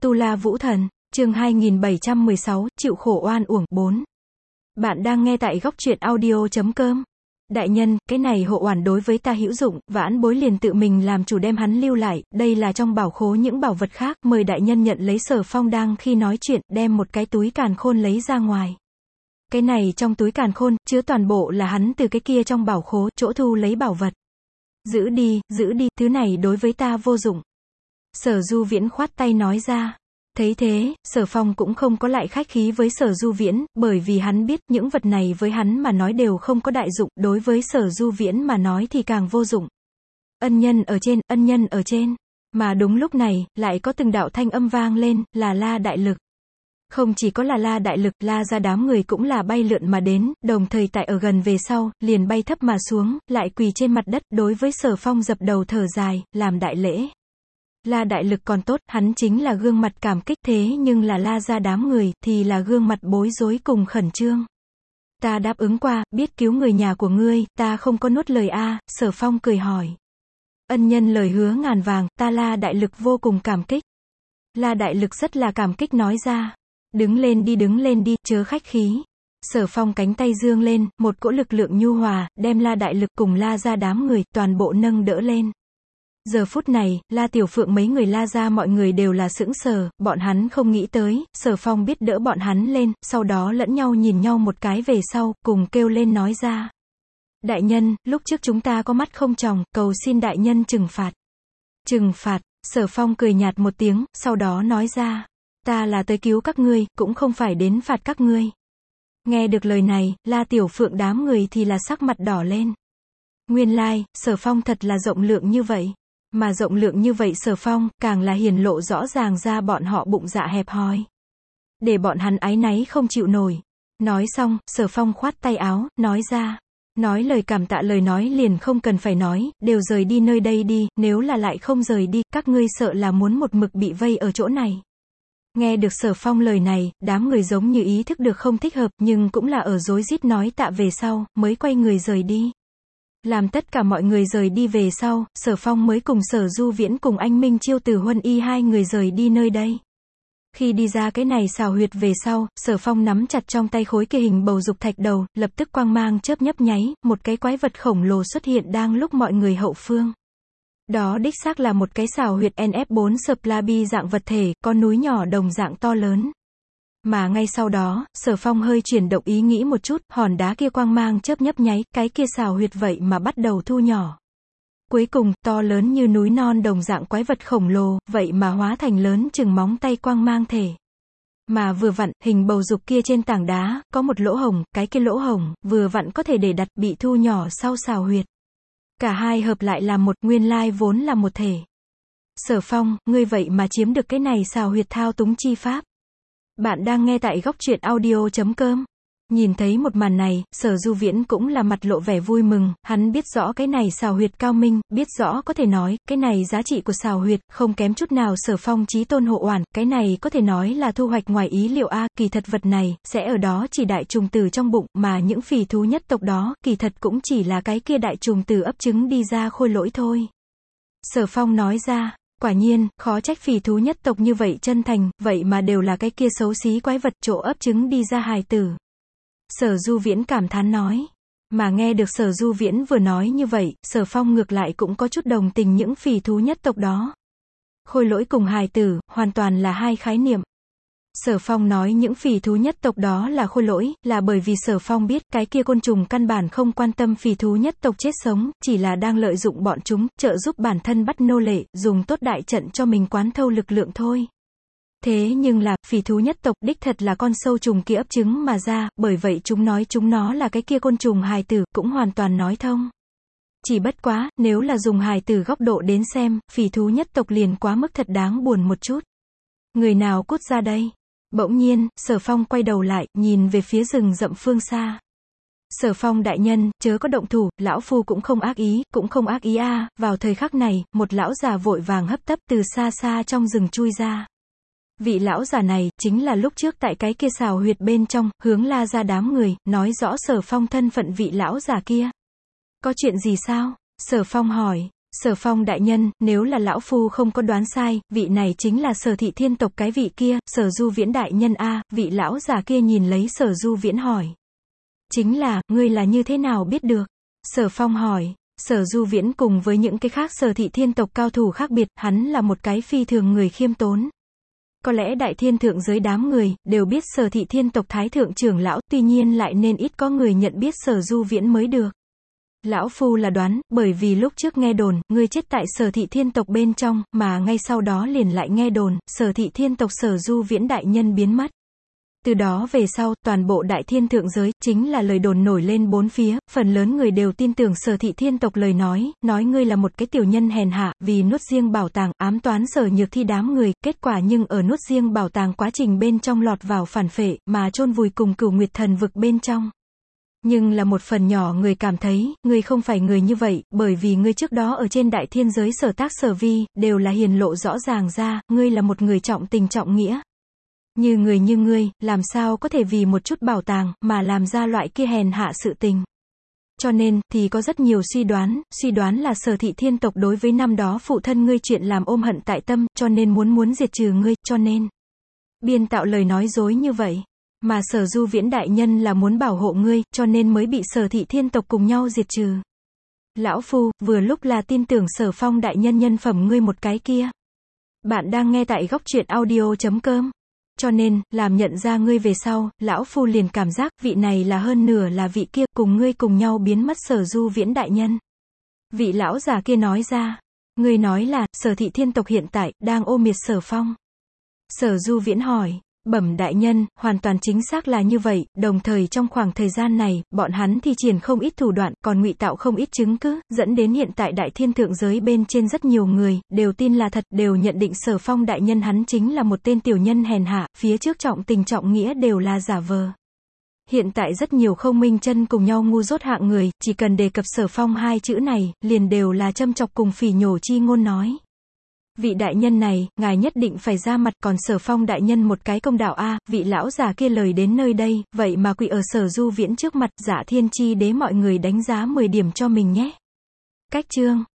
Tu La Vũ Thần, chương 2716, chịu khổ oan uổng 4. Bạn đang nghe tại góc truyện audio.com. Đại nhân, cái này hộ oản đối với ta hữu dụng, vãn bối liền tự mình làm chủ đem hắn lưu lại, đây là trong bảo khố những bảo vật khác, mời đại nhân nhận lấy. Sở Phong đang khi nói chuyện, đem một cái túi càn khôn lấy ra ngoài. Cái này trong túi càn khôn, chứa toàn bộ là hắn từ cái kia trong bảo khố, chỗ thu lấy bảo vật. Giữ đi, thứ này đối với ta vô dụng. Sở Du Viễn khoát tay nói ra. Thấy thế, Sở Phong cũng không có lại khách khí với Sở Du Viễn, bởi vì hắn biết những vật này với hắn mà nói đều không có đại dụng, đối với Sở Du Viễn mà nói thì càng vô dụng. Ân nhân ở trên. Mà đúng lúc này, lại có từng đạo thanh âm vang lên, là La Đại Lực. Không chỉ có là La Đại Lực, La ra đám người cũng là bay lượn mà đến, đồng thời tại ở gần về sau, liền bay thấp mà xuống, lại quỳ trên mặt đất, đối với Sở Phong dập đầu thở dài, làm đại lễ. La Đại Lực còn tốt, hắn chính là gương mặt cảm kích, thế nhưng là La ra đám người, thì là gương mặt bối rối cùng khẩn trương. Ta đáp ứng qua, biết cứu người nhà của ngươi, ta không có nuốt lời a. Sở Phong cười hỏi. Ân nhân lời hứa ngàn vàng, ta La Đại Lực vô cùng cảm kích. La Đại Lực rất là cảm kích nói ra. Đứng lên đi, chớ khách khí. Sở Phong cánh tay dương lên, một cỗ lực lượng nhu hòa, đem La Đại Lực cùng La ra đám người, toàn bộ nâng đỡ lên. Giờ phút này, La Tiểu Phượng mấy người La ra mọi người đều là sững sờ, bọn hắn không nghĩ tới, Sở Phong biết đỡ bọn hắn lên, sau đó lẫn nhau nhìn nhau một cái về sau, cùng kêu lên nói ra. Đại nhân, lúc trước chúng ta có mắt không tròng, cầu xin đại nhân trừng phạt. Trừng phạt, Sở Phong cười nhạt một tiếng, sau đó nói ra. Ta là tới cứu các ngươi, cũng không phải đến phạt các ngươi. Nghe được lời này, La Tiểu Phượng đám người thì là sắc mặt đỏ lên. Nguyên lai, Sở Phong thật là rộng lượng như vậy. Mà rộng lượng như vậy Sở Phong, càng là hiển lộ rõ ràng ra bọn họ bụng dạ hẹp hòi. Để bọn hắn áy náy không chịu nổi. Nói xong, Sở Phong khoát tay áo, nói ra. Nói lời cảm tạ lời nói liền không cần phải nói, đều rời đi nơi đây đi, nếu là lại không rời đi, các ngươi sợ là muốn một mực bị vây ở chỗ này. Nghe được Sở Phong lời này, đám người giống như ý thức được không thích hợp, nhưng cũng là ở rối rít nói tạ về sau, mới quay người rời đi. Làm tất cả mọi người rời đi về sau, Sở Phong mới cùng Sở Du Viễn cùng anh Minh Chiêu Từ Huân Y hai người rời đi nơi đây. Khi đi ra cái này xào huyệt về sau, Sở Phong nắm chặt trong tay khối kia hình bầu dục thạch đầu, lập tức quang mang chớp nhấp nháy, một cái quái vật khổng lồ xuất hiện đang lúc mọi người hậu phương. Đó đích xác là một cái xào huyệt NF4 Splabi dạng vật thể, con núi nhỏ đồng dạng to lớn. Mà ngay sau đó, Sở Phong hơi chuyển động ý nghĩ một chút, hòn đá kia quang mang chớp nhấp nháy, cái kia xào huyệt vậy mà bắt đầu thu nhỏ. Cuối cùng, to lớn như núi non đồng dạng quái vật khổng lồ, vậy mà hóa thành lớn chừng móng tay quang mang thể. Mà vừa vặn, hình bầu dục kia trên tảng đá, có một lỗ hổng, cái kia lỗ hổng, vừa vặn có thể để đặt, bị thu nhỏ sau xào huyệt. Cả hai hợp lại làm một, nguyên lai vốn là một thể. Sở Phong, ngươi vậy mà chiếm được cái này xào huyệt thao túng chi pháp. Bạn đang nghe tại góc truyện audio.com. Nhìn thấy một màn này, Sở Du Viễn cũng là mặt lộ vẻ vui mừng, hắn biết rõ cái này xào huyệt cao minh, biết rõ có thể nói, cái này giá trị của xào huyệt, không kém chút nào Sở Phong chí tôn hộ oản, cái này có thể nói là thu hoạch ngoài ý liệu a. Kỳ thật vật này, sẽ ở đó chỉ đại trùng tử trong bụng, mà những phỉ thú nhất tộc đó, kỳ thật cũng chỉ là cái kia đại trùng tử ấp trứng đi ra khôi lỗi thôi. Sở Phong nói ra. Quả nhiên, khó trách phỉ thú nhất tộc như vậy chân thành, vậy mà đều là cái kia xấu xí quái vật chỗ ấp trứng đi ra hài tử. Sở Du Viễn cảm thán nói. Mà nghe được Sở Du Viễn vừa nói như vậy, Sở Phong ngược lại cũng có chút đồng tình những phỉ thú nhất tộc đó. Khôi lỗi cùng hài tử, hoàn toàn là hai khái niệm. Sở Phong nói những phỉ thú nhất tộc đó là khôi lỗi, là bởi vì Sở Phong biết cái kia côn trùng căn bản không quan tâm phỉ thú nhất tộc chết sống, chỉ là đang lợi dụng bọn chúng, trợ giúp bản thân bắt nô lệ, dùng tốt đại trận cho mình quán thâu lực lượng thôi. Thế nhưng là, phỉ thú nhất tộc đích thật là con sâu trùng kia ấp trứng mà ra, bởi vậy chúng nói chúng nó là cái kia côn trùng hài tử, cũng hoàn toàn nói thông. Chỉ bất quá, nếu là dùng hài tử góc độ đến xem, phỉ thú nhất tộc liền quá mức thật đáng buồn một chút. Người nào cút ra đây? Bỗng nhiên, Sở Phong quay đầu lại, nhìn về phía rừng rậm phương xa. Sở Phong đại nhân, chớ có động thủ, lão phu cũng không ác ý a. Vào thời khắc này, một lão già vội vàng hấp tấp từ xa xa trong rừng chui ra. Vị lão già này, chính là lúc trước tại cái kia xào huyệt bên trong, hướng La ra đám người, nói rõ Sở Phong thân phận vị lão già kia. Có chuyện gì sao? Sở Phong hỏi. Sở Phong đại nhân, nếu là lão phu không có đoán sai, vị này chính là Sở Thị Thiên tộc cái vị kia, Sở Du Viễn đại nhân a, vị lão già kia nhìn lấy Sở Du Viễn hỏi. Chính là, ngươi là như thế nào biết được? Sở Phong hỏi. Sở Du Viễn cùng với những cái khác Sở Thị Thiên tộc cao thủ khác biệt, hắn là một cái phi thường người khiêm tốn. Có lẽ đại thiên thượng giới đám người, đều biết Sở Thị Thiên tộc thái thượng trưởng lão, tuy nhiên lại nên ít có người nhận biết Sở Du Viễn mới được. Lão phu là đoán, bởi vì lúc trước nghe đồn, ngươi chết tại Sở Thị Thiên tộc bên trong, mà ngay sau đó liền lại nghe đồn, Sở Thị Thiên tộc Sở Du Viễn đại nhân biến mất. Từ đó về sau, toàn bộ đại thiên thượng giới, chính là lời đồn nổi lên bốn phía, phần lớn người đều tin tưởng Sở Thị Thiên tộc lời nói ngươi là một cái tiểu nhân hèn hạ, vì nuốt riêng bảo tàng, ám toán Sở Nhược Thi đám người, kết quả nhưng ở nuốt riêng bảo tàng quá trình bên trong lọt vào phản phệ, mà chôn vùi cùng Cửu Nguyệt Thần vực bên trong. Nhưng là một phần nhỏ người cảm thấy, ngươi không phải người như vậy, bởi vì ngươi trước đó ở trên đại thiên giới sở tác sở vi, đều là hiền lộ rõ ràng ra, ngươi là một người trọng tình trọng nghĩa. Như người như ngươi, làm sao có thể vì một chút bảo tàng, mà làm ra loại kia hèn hạ sự tình. Cho nên, thì có rất nhiều suy đoán là Sở Thị Thiên tộc đối với năm đó phụ thân ngươi chuyện làm ôm hận tại tâm, cho nên muốn diệt trừ ngươi, cho nên biên tạo lời nói dối như vậy. Mà Sở Du Viễn đại nhân là muốn bảo hộ ngươi, cho nên mới bị Sở Thị Thiên tộc cùng nhau diệt trừ. Lão phu, vừa lúc là tin tưởng Sở Phong đại nhân nhân phẩm ngươi một cái kia. Bạn đang nghe tại góc truyện audio.com. Cho nên, làm nhận ra ngươi về sau, lão phu liền cảm giác, vị này là hơn nửa là vị kia, cùng ngươi cùng nhau biến mất Sở Du Viễn đại nhân. Vị lão già kia nói ra. Ngươi nói là, Sở Thị Thiên tộc hiện tại, đang ô miệt Sở Phong. Sở Du Viễn hỏi. Bẩm đại nhân, hoàn toàn chính xác là như vậy, đồng thời trong khoảng thời gian này, bọn hắn thi triển không ít thủ đoạn, còn ngụy tạo không ít chứng cứ, dẫn đến hiện tại đại thiên thượng giới bên trên rất nhiều người, đều tin là thật, đều nhận định Sở Phong đại nhân hắn chính là một tên tiểu nhân hèn hạ, phía trước trọng tình trọng nghĩa đều là giả vờ. Hiện tại rất nhiều không minh chân cùng nhau ngu dốt hạng người, chỉ cần đề cập Sở Phong hai chữ này, liền đều là châm chọc cùng phỉ nhổ chi ngôn nói. Vị đại nhân này, ngài nhất định phải ra mặt, còn Sở Phong đại nhân một cái công đạo a, vị lão già kia lời đến nơi đây, vậy mà quỳ ở Sở Du Viễn trước mặt, Dạ Thiên Chi Đế mọi người đánh giá 10 điểm cho mình nhé. Cách chương